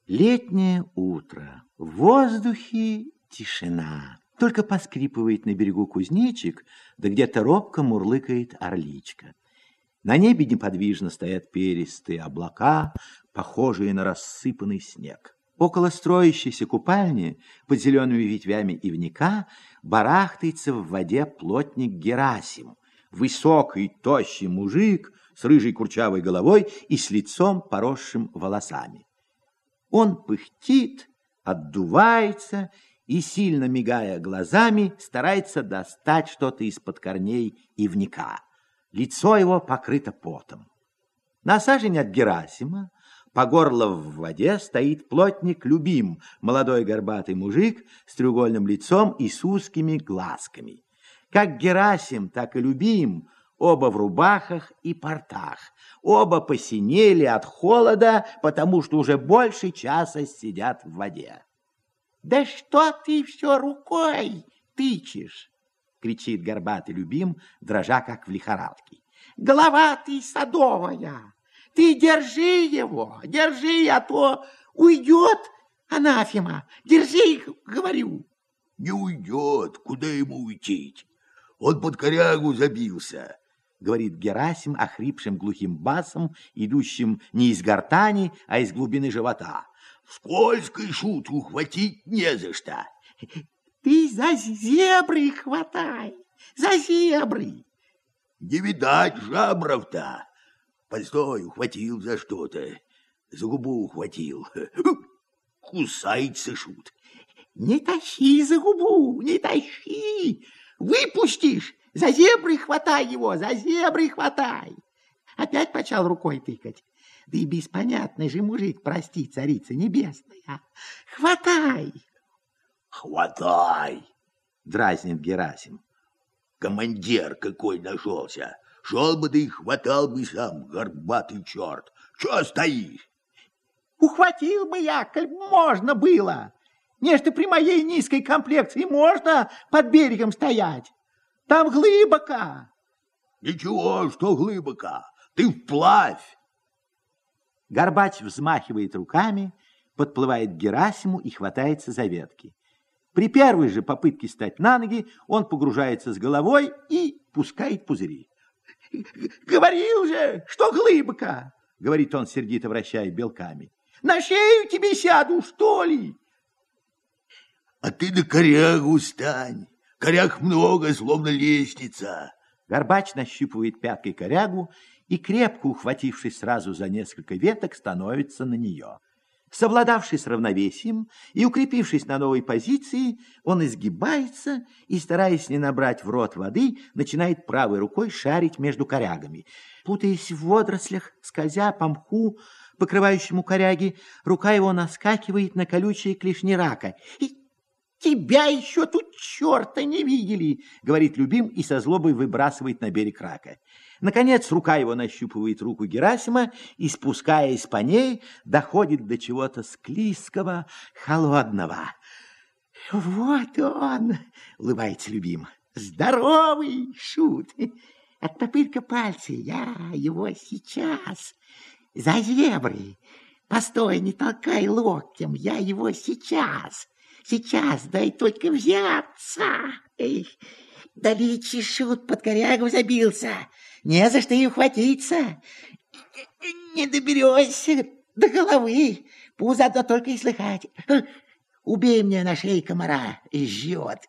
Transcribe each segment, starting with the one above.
Летнее утро. В воздухе тишина. Только поскрипывает на берегу кузнечик, да где-то робко мурлыкает орличка. На небе неподвижно стоят перистые облака, похожие на рассыпанный снег. Около строящейся купальни, под зелеными ветвями ивника, барахтается в воде плотник Герасим, высокий, тощий мужик с рыжей курчавой головой и с лицом, поросшим волосами. Он пыхтит, отдувается и, сильно мигая глазами, старается достать что-то из-под корней ивника. Лицо его покрыто потом. На сажень от Герасима, по горло в воде, стоит плотник Любим, молодой горбатый мужик с треугольным лицом и с узкими глазками. Как Герасим, так и Любим, оба в рубахах и портах. Оба посинели от холода, потому что уже больше часа сидят в воде. «Да что ты все рукой тычешь?» — кричит горбатый Любим, дрожа как в лихорадке. «Голова ты садовая! Ты держи его, держи, а то уйдет анафема! Держи, говорю!» «Не уйдет, куда ему уйти? Он под корягу забился», — говорит Герасим охрипшим глухим басом, идущим не из гортани, а из глубины живота. «Скользкой шут ухватить не за что». «Ты за зебры хватай, за зебры!» «Не видать жабров-то. Постой, ухватил за что-то, за губу ухватил. Кусается шут». «Не тащи за губу, не тащи! Выпустишь! За зебры хватай его, за зебры хватай!» Опять почал рукой тыкать. Да и беспонятный же мужик, прости, царица небесная. «Хватай!» «Хватай!» — дразнит Герасим. «Командир какой нашелся! Шел бы ты и хватал бы сам, горбатый черт! Че стоишь?» «Ухватил бы я, коль можно было! Нечто при моей низкой комплекции можно под берегом стоять! Там глыбоко!» «Ничего, что глыбоко! Ты вплавь!» Горбач взмахивает руками, подплывает к Герасиму и хватается за ветки. При первой же попытке встать на ноги он погружается с головой и пускает пузыри. «Говорил же, что глыбоко!» — говорит он, сердито вращая белками. «На шею тебе сяду, что ли?» «А ты на корягу стань! Коряг много, словно лестница!» Горбач нащупывает пяткой корягу и, крепко ухватившись сразу за несколько веток, становится на нее. Совладавший с равновесием и укрепившись на новой позиции, он изгибается и, стараясь не набрать в рот воды, начинает правой рукой шарить между корягами. Путаясь в водорослях, скользя по мху, покрывающему коряги, рука его наскакивает на колючие клешни рака. «Тебя еще тут черта не видели!» — говорит Любим и со злобой выбрасывает на берег рака. Наконец рука его нащупывает руку Герасима и, спускаясь по ней, доходит до чего-то склизкого, холодного. «Вот он!» — улыбается Любим. «Здоровый шут! Оттопырь-ка пальцы, я его сейчас! За зебры! Постой, не толкай локтем, я его сейчас! Сейчас, дай только взяться!» Эх, далече шут под корягу забился, не за что и ухватиться. Не доберешься до головы, пусть заодно только и слыхать. Убей мне на шее комара, жжет.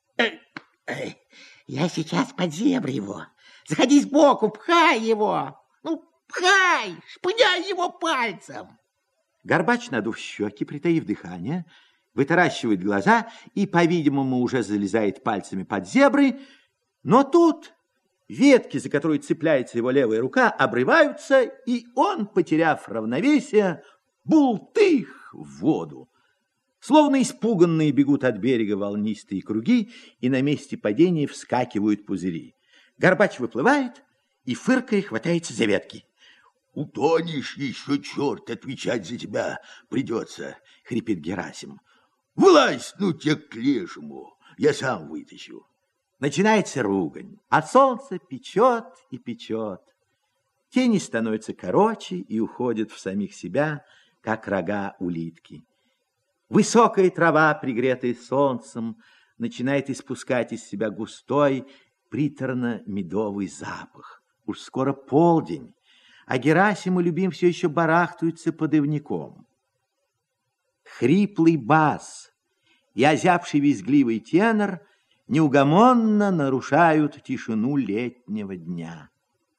Я сейчас под зебры его. Заходи сбоку, пхай его. Ну, пхай, шпыняй его пальцем. Горбач, надув щеки, притаив дыхание, вытаращивает глаза и, по-видимому, уже залезает пальцами под зебры, но тут ветки, за которые цепляется его левая рука, обрываются, и он, потеряв равновесие, бултых в воду. Словно испуганные бегут от берега волнистые круги, и на месте падения вскакивают пузыри. Горбач выплывает и, фыркая, хватается за ветки. «Утонешь еще, черт, отвечать за тебя придется», — хрипит Герасим. «Вылазь, ну тебя к лешему, я сам вытащу». Начинается ругань, а солнце печет и печет. Тени становятся короче и уходят в самих себя, как рога улитки. Высокая трава, пригретая солнцем, начинает испускать из себя густой, приторно-медовый запах. Уж скоро полдень, а Герасим и Любим все еще барахтаются под ивняком. Хриплый бас и озябший визгливый тенор неугомонно нарушают тишину летнего дня.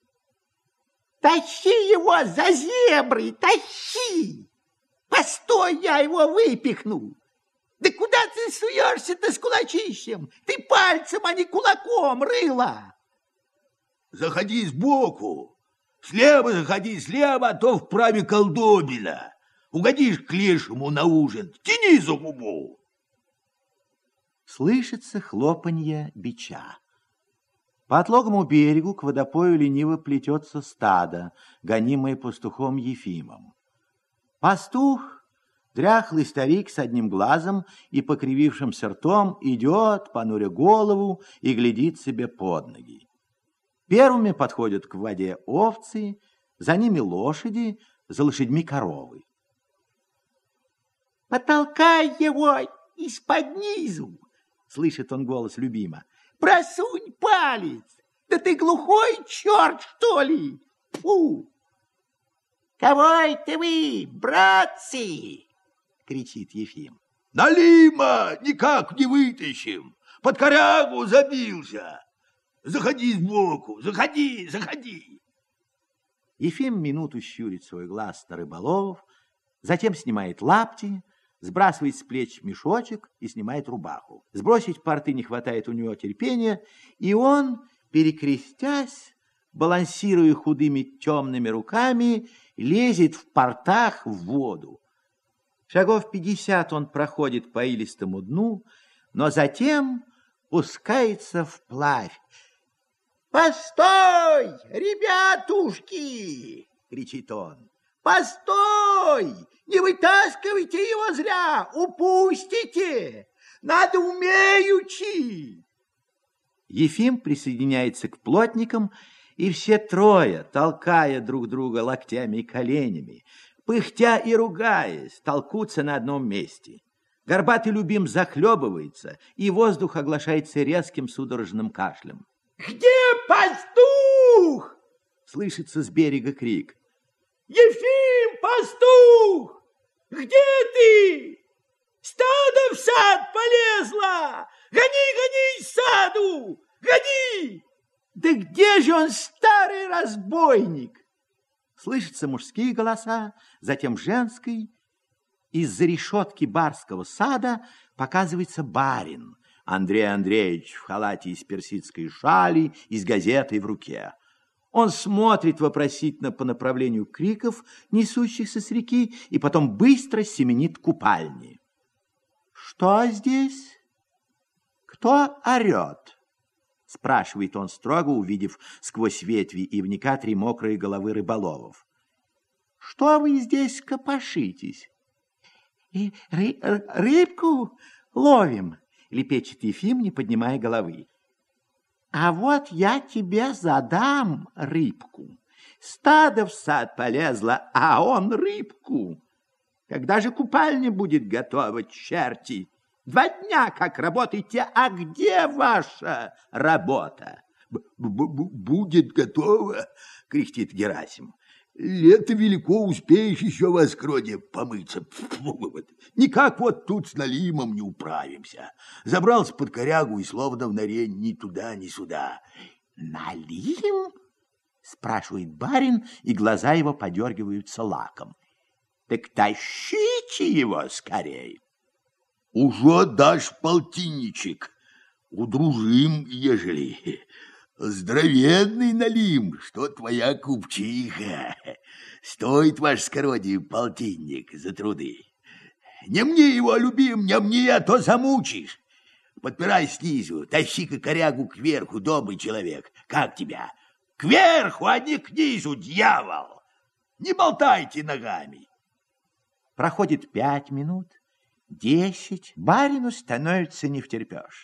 Тащи его за зебры, тащи! Постой, я его выпихну! Да куда ты суешься-то с кулачищем? Ты пальцем, а не кулаком, рыло! Заходи сбоку, слева заходи, слева, а то вправе колдобина. Угодишь к лешему на ужин, тяни за губу. Слышится хлопанье бича. По отлогому берегу к водопою лениво плетется стадо, гонимое пастухом Ефимом. Пастух, дряхлый старик с одним глазом и покривившимся ртом, идет, понуря голову, и глядит себе под ноги. Первыми подходят к воде овцы, за ними лошади, за лошадьми коровы. Потолкай его из-под низу, слышит он голос Любима. Просунь палец! Да ты глухой черт, что ли? Фу! Кого это вы, братцы? Кричит Ефим. Налима никак не вытащим, под корягу забился. Заходи сбоку, заходи, заходи. Ефим минуту щурит свой глаз на рыболовов, затем снимает лапти, сбрасывает с плеч мешочек и снимает рубаху. Сбросить порты не хватает у него терпения, и он, перекрестясь, балансируя худыми темными руками, лезет в портах в воду. Шагов 50 он проходит по илистому дну, но затем пускается вплавь. «Постой, ребятушки!» — кричит он. «Постой! Не вытаскивайте его зря! Упустите! Надо умеючи!» Ефим присоединяется к плотникам, и все трое, толкая друг друга локтями и коленями, пыхтя и ругаясь, толкутся на одном месте. Горбатый Любим захлебывается, и воздух оглашается резким судорожным кашлем. «Где пастух?» — слышится с берега крик. «Ефим, пастух! Где ты? Стадо в сад полезло! Гони, гони из саду! Гони!» «Да где же он, старый разбойник?» Слышатся мужские голоса, затем женский. Из-за решетки барского сада показывается барин Андрей Андреевич в халате из персидской шали и с газетой в руке. Он смотрит вопросительно по направлению криков, несущихся с реки, и потом быстро семенит к купальне. «Что здесь? Кто орет?» — спрашивает он строго, увидев сквозь ветви ивника 3 мокрые головы рыболовов. «Что вы здесь копошитесь?» «И рыбку ловим», — лепечет Ефим, не поднимая головы. «А вот я тебе задам рыбку. Стадо в сад полезло, а он рыбку. Когда же купальня будет готова, черти? 2 дня как работаете, а где ваша работа?» Будет готово, кряхтит Герасим. Лето велико, успеешь еще в Оскроде помыться. Никак вот тут с Налимом не управимся. Забрался под корягу и словно в норе ни туда, ни сюда. «Налим?» — спрашивает барин, и глаза его подергиваются лаком. «Так тащите его скорей!» «Уже дашь полтинничек, удружим, ежели. Здоровенный Налим, что твоя купчиха. Стоит ваш скородие полтинник за труды. Не мне его, Любим, не мне, а то замучишь. Подпирай снизу, тащи-ка корягу кверху, добрый человек. Как тебя? Кверху, а не к низу, дьявол! Не болтайте ногами!» Проходит 5 минут, 10, барину становится невтерпеж.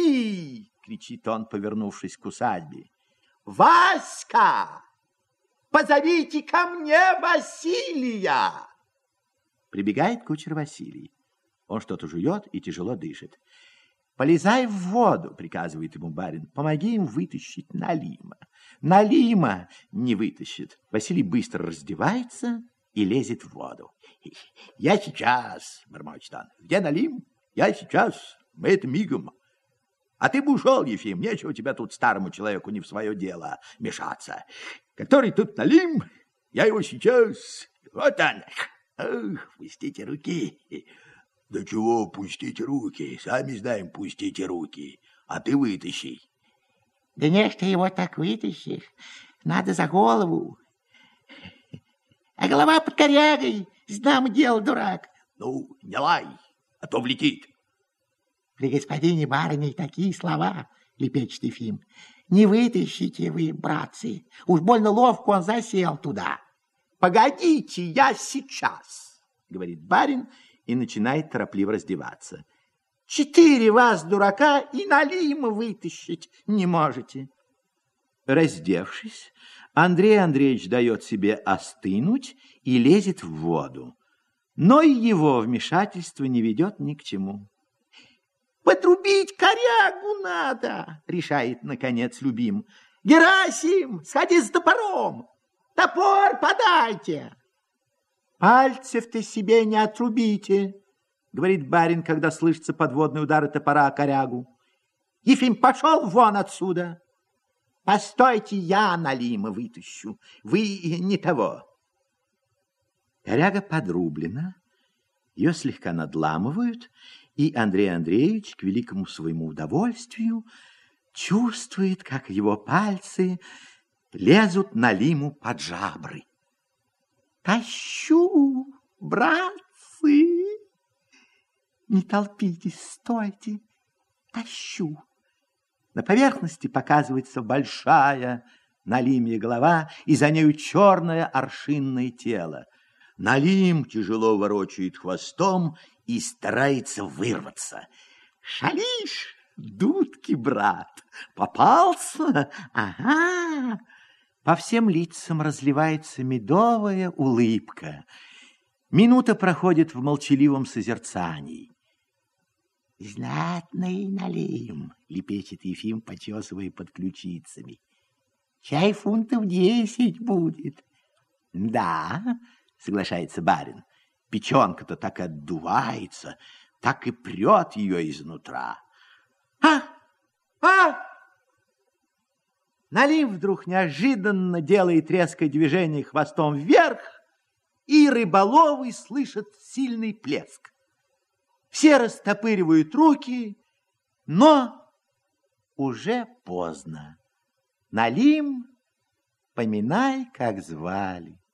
«Василий!» — кричит он, повернувшись к усадьбе. «Васька! Позовите ко мне Василия. Прибегает кучер Василий. Он что-то жует и тяжело дышит. «Полезай в воду», — приказывает ему барин. «Помоги им вытащить Налима». Налима не вытащит. Василий быстро раздевается и лезет в воду. «Я сейчас», — бормочет он. «Где Налим? Я сейчас. Мы это мигом. А ты бы ушел, Ефим. Нечего тебя тут старому человеку не в свое дело мешаться. Который тут Налим? Я его сейчас. Вот он. Ох, пустите руки». «Да чего пустите руки? Сами знаем, пустите руки. А ты вытащи». Да не ж ты его так вытащишь. Надо за голову. А голова под корягой. Знамо дело, дурак. Ну, не лай, а то влетит. При господине барыне такие слова, лепечет Ефим. Не вытащите вы, братцы. Уж больно ловко он засел туда. «Погодите, я сейчас», — говорит барин и начинает торопливо раздеваться. 4 вас, дурака, и Налима вытащить не можете. Раздевшись, Андрей Андреевич дает себе остынуть и лезет в воду. Но и его вмешательство не ведет ни к чему. «Подрубить корягу надо», — решает, наконец, Любим. «Герасим, сходи с топором! Топор подайте!» «Пальцев-то себе не отрубите», — говорит барин, когда слышатся подводные удары топора о корягу. «Ефим, пошел вон отсюда!» «Постойте, я Налима вытащу, вы не того». Коряга подрублена, ее слегка надламывают, и Андрей Андреевич, к великому своему удовольствию, чувствует, как его пальцы лезут Налиму под жабры. «Тащу, братцы! Не толпитесь, стойте! Тащу!» На поверхности показывается большая Налимья голова, и за нею черное аршинное тело. Налим тяжело ворочает хвостом и старается вырваться. «Шалишь, дудки, брат! Попался? Ага!» По всем лицам разливается медовая улыбка. Минута проходит в молчаливом созерцании. «Знатный Налим», — лепечет Ефим, почесывая под ключицами. «Чай фунтов 10 будет». «Да», — соглашается барин, — «печенка-то так отдувается, так и прет ее изнутра». «А! Налим вдруг неожиданно делает резкое движение хвостом вверх, и рыболовы слышат сильный плеск. Все растопыривают руки, но уже поздно. Налим, поминай, как звали.